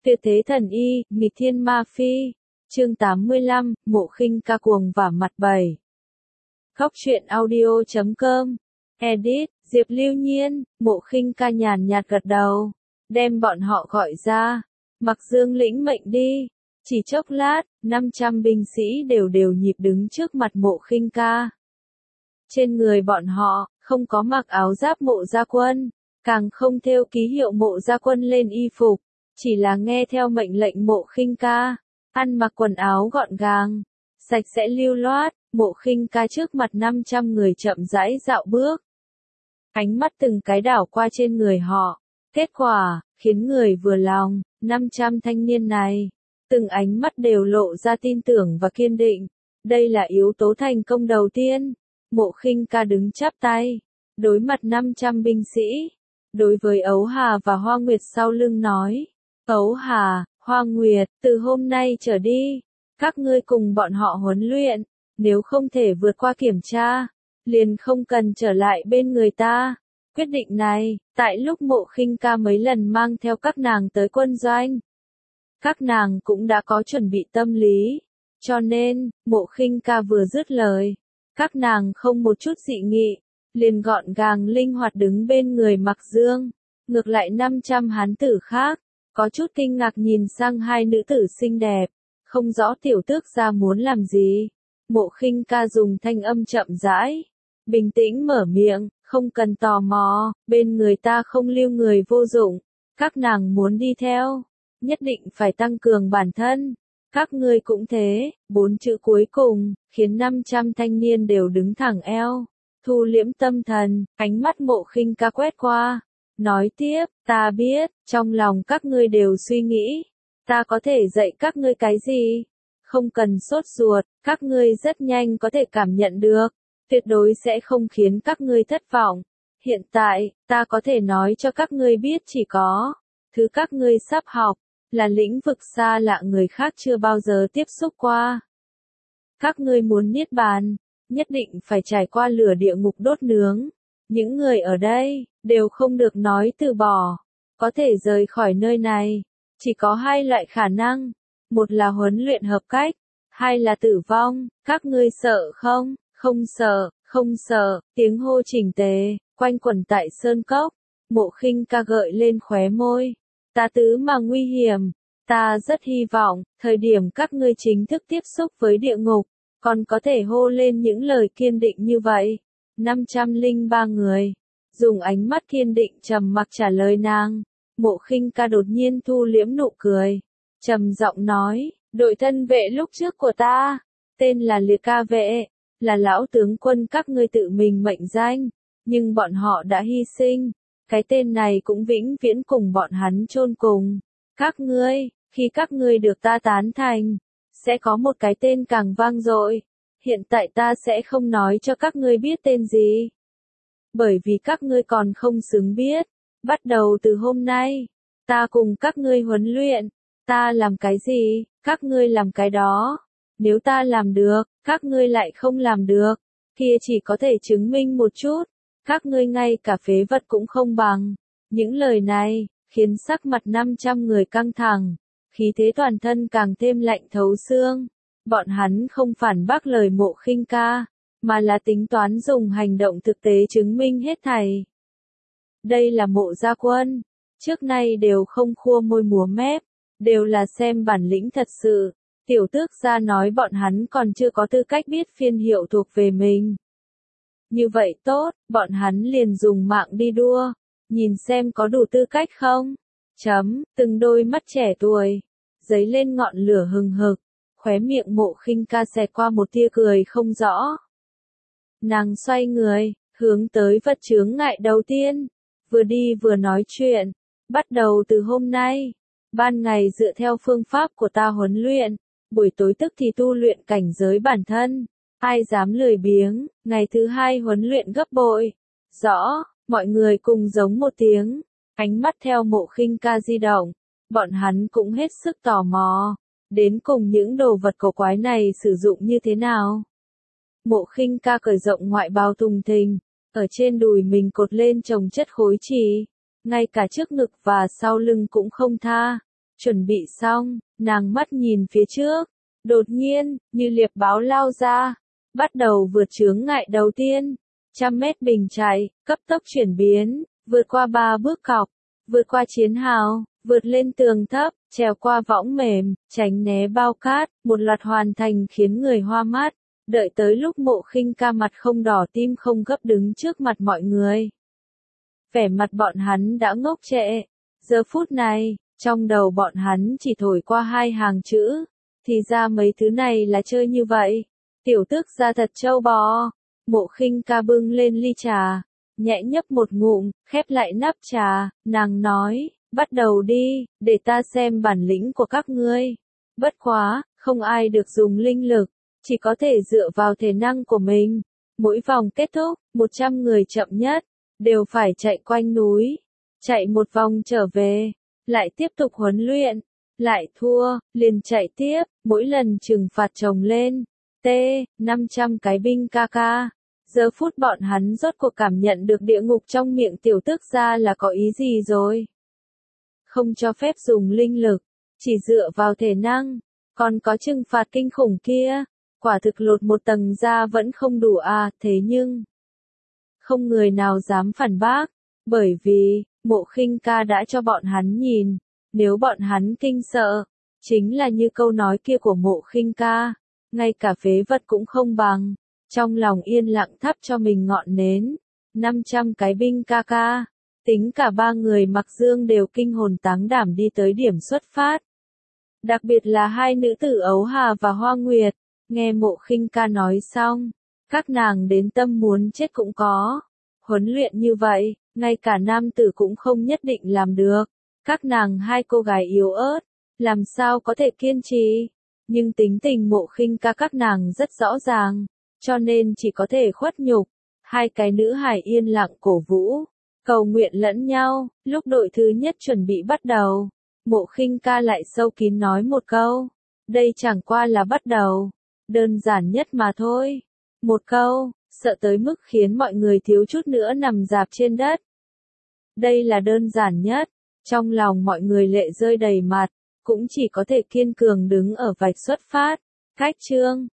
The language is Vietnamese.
Tuyệt thế thần y, nghịch thiên ma phi. Chương 85, Mộ Khinh Ca cuồng vả mặt 7. Khóc chuyện audio.com. Edit, Diệp Lưu Nhiên. Mộ Khinh Ca nhàn nhạt gật đầu. Đem bọn họ gọi ra. Mặc Dương lĩnh mệnh đi. Chỉ chốc lát, 500 binh sĩ đều nhịp đứng trước mặt Mộ Khinh Ca. Trên người bọn họ, không có mặc áo giáp Mộ Gia Quân, càng không thêu ký hiệu Mộ Gia Quân lên y phục, chỉ là nghe theo mệnh lệnh Mộ Khinh Ca, ăn mặc quần áo gọn gàng, sạch sẽ lưu loát. Mộ Khinh Ca trước mặt 500 người chậm rãi dạo bước. Ánh mắt từng cái đảo qua trên người họ, kết quả, khiến người vừa lòng, 500 thanh niên này, từng ánh mắt đều lộ ra tin tưởng và kiên định. Đây là yếu tố thành công đầu tiên. Mộ Khinh Ca đứng chắp tay, đối mặt 500 binh sĩ, đối với Ấu Hà và Hoa Nguyệt sau lưng nói, Ấu Hà, Hoa Nguyệt, từ hôm nay trở đi, các ngươi cùng bọn họ huấn luyện, nếu không thể vượt qua kiểm tra, liền không cần trở lại bên người ta. Quyết định này, tại lúc Mộ Khinh Ca mấy lần mang theo các nàng tới quân doanh, các nàng cũng đã có chuẩn bị tâm lý, cho nên, Mộ Khinh Ca vừa dứt lời, các nàng không một chút dị nghị, liền gọn gàng linh hoạt đứng bên người Mặc Dương. Ngược lại 500 hán tử khác, có chút kinh ngạc nhìn sang hai nữ tử xinh đẹp, không rõ tiểu tước gia muốn làm gì. Mộ Khinh Ca dùng thanh âm chậm rãi, bình tĩnh mở miệng, không cần tò mò, bên người ta không lưu người vô dụng, các nàng muốn đi theo, nhất định phải tăng cường bản thân. Các ngươi cũng thế. 4 chữ cuối cùng, khiến 500 thanh niên đều đứng thẳng eo, thu liễm tâm thần, ánh mắt Mộ Khinh Ca quét qua, nói tiếp, ta biết, trong lòng các ngươi đều suy nghĩ, ta có thể dạy các ngươi cái gì? Không cần sốt ruột, các ngươi rất nhanh có thể cảm nhận được, tuyệt đối sẽ không khiến các ngươi thất vọng. Hiện tại, ta có thể nói cho các ngươi biết chỉ có, thứ các ngươi sắp học, là lĩnh vực xa lạ người khác chưa bao giờ tiếp xúc qua. Các ngươi muốn niết bàn, nhất định phải trải qua lửa địa ngục đốt nướng. Những người ở đây, đều không được nói từ bỏ, có thể rời khỏi nơi này. Chỉ có hai loại khả năng, một là huấn luyện hợp cách, hai là tử vong. Các ngươi sợ không? Không sợ, không sợ. Tiếng hô chỉnh tề, quanh quẩn tại sơn cốc. Mộ Khinh Ca gợi lên khóe môi. Ta tứ mà nguy hiểm, ta rất hy vọng, thời điểm các ngươi chính thức tiếp xúc với địa ngục, còn có thể hô lên những lời kiên định như vậy. 503 người, dùng ánh mắt kiên định trầm mặc trả lời nàng. Mộ Khinh Ca đột nhiên thu liễm nụ cười, trầm giọng nói, đội thân vệ lúc trước của ta, tên là Liệt Ca Vệ, là lão tướng quân các ngươi tự mình mệnh danh, nhưng bọn họ đã hy sinh. Cái tên này cũng vĩnh viễn cùng bọn hắn chôn cùng. Các ngươi, khi các ngươi được ta tán thành, sẽ có một cái tên càng vang dội. Hiện tại ta sẽ không nói cho các ngươi biết tên gì, bởi vì các ngươi còn không xứng biết. Bắt đầu từ hôm nay, ta cùng các ngươi huấn luyện, ta làm cái gì, các ngươi làm cái đó. Nếu ta làm được, các ngươi lại không làm được, kia chỉ có thể chứng minh một chút, các ngươi ngay cả phế vật cũng không bằng. Những lời này, khiến sắc mặt 500 người căng thẳng, khí thế toàn thân càng thêm lạnh thấu xương. Bọn hắn không phản bác lời Mộ Khinh Ca, mà là tính toán dùng hành động thực tế chứng minh hết thảy. Đây là Mộ Gia Quân, trước nay đều không khua môi múa mép, đều là xem bản lĩnh thật sự. Tiểu tước gia nói bọn hắn còn chưa có tư cách biết phiên hiệu thuộc về mình. Như vậy tốt, bọn hắn liền dùng mạng đi đua, nhìn xem có đủ tư cách không. Từng đôi mắt trẻ tuổi, dấy lên ngọn lửa hừng hực, khóe miệng Mộ Khinh Ca xẹt qua một tia cười không rõ. Nàng xoay người, hướng tới vật chướng ngại đầu tiên, vừa đi vừa nói chuyện, bắt đầu từ hôm nay, ban ngày dựa theo phương pháp của ta huấn luyện, buổi tối tức thì tu luyện cảnh giới bản thân. Ai dám lười biếng, ngày thứ hai huấn luyện gấp bội. Rõ, mọi người cùng giống một tiếng, ánh mắt theo Mộ Khinh Ca di động, bọn hắn cũng hết sức tò mò, đến cùng những đồ vật cổ quái này sử dụng như thế nào. Mộ Khinh Ca cởi rộng ngoại bào thùng thình, ở trên đùi mình cột lên chồng chất khối chì, ngay cả trước ngực và sau lưng cũng không tha, Chuẩn bị xong, nàng mắt nhìn phía trước. Đột nhiên, như liệp báo lao ra. Bắt đầu vượt chướng ngại đầu tiên. 100 mét bình chạy, cấp tốc chuyển biến, vượt qua 3 bước cọc, vượt qua chiến hào, vượt lên tường thấp, trèo qua võng mềm, tránh né bao cát, một loạt hoàn thành khiến người hoa mắt. Đợi tới lúc Mộ Khinh Ca mặt không đỏ tim không gấp đứng trước mặt mọi người. Vẻ mặt bọn hắn đã ngốc trệ. Giờ phút này, trong đầu bọn hắn chỉ thổi qua 2 hàng chữ. Thì ra mấy thứ này là chơi như vậy. Tiểu tước ra thật trâu bò. Mộ Khinh Ca bưng lên ly trà, nhẹ nhấp một ngụm, khép lại nắp trà, nàng nói, bắt đầu đi, để ta xem bản lĩnh của các ngươi. Bất quá, không ai được dùng linh lực, chỉ có thể dựa vào thể năng của mình. Mỗi vòng kết thúc, 100 người chậm nhất, đều phải chạy quanh núi, chạy một vòng trở về, lại tiếp tục huấn luyện, lại thua, liền chạy tiếp, mỗi lần trừng phạt chồng lên. 500 cái binh ca ca. Giờ phút bọn hắn rốt cuộc cảm nhận được địa ngục trong miệng tiểu tước ra là có ý gì rồi. Không cho phép dùng linh lực, chỉ dựa vào thể năng, còn có trừng phạt kinh khủng kia. Quả thực lột một tầng da vẫn không đủ à, thế nhưng không người nào dám phản bác, bởi vì Mộ Khinh Ca đã cho bọn hắn nhìn, nếu bọn hắn kinh sợ, chính là như câu nói kia của Mộ Khinh Ca, ngay cả phế vật cũng không bằng. Trong lòng yên lặng thắp cho mình ngọn nến, 500 cái binh ca ca, tính cả 3 người mặc dương đều kinh hồn táng đảm đi tới điểm xuất phát. Đặc biệt là 2 nữ tử Ấu Hà và Hoa Nguyệt, nghe Mộ Khinh Ca nói xong, các nàng đến tâm muốn chết cũng có. Huấn luyện như vậy, ngay cả nam tử cũng không nhất định làm được. Các nàng 2 cô gái yếu ớt, làm sao có thể kiên trì, nhưng tính tình Mộ Khinh Ca các nàng rất rõ ràng. Cho nên chỉ có thể khuất nhục. 2 cái nữ hài yên lặng cổ vũ, cầu nguyện lẫn nhau. Lúc đội thứ nhất chuẩn bị bắt đầu, Mộ Khinh Ca lại sâu kín nói một câu. Đây chẳng qua là bắt đầu, đơn giản nhất mà thôi. Một câu, sợ tới mức khiến mọi người thiếu chút nữa nằm rạp trên đất. Đây là đơn giản nhất. Trong lòng mọi người lệ rơi đầy mặt, cũng chỉ có thể kiên cường đứng ở vạch xuất phát. Cách chương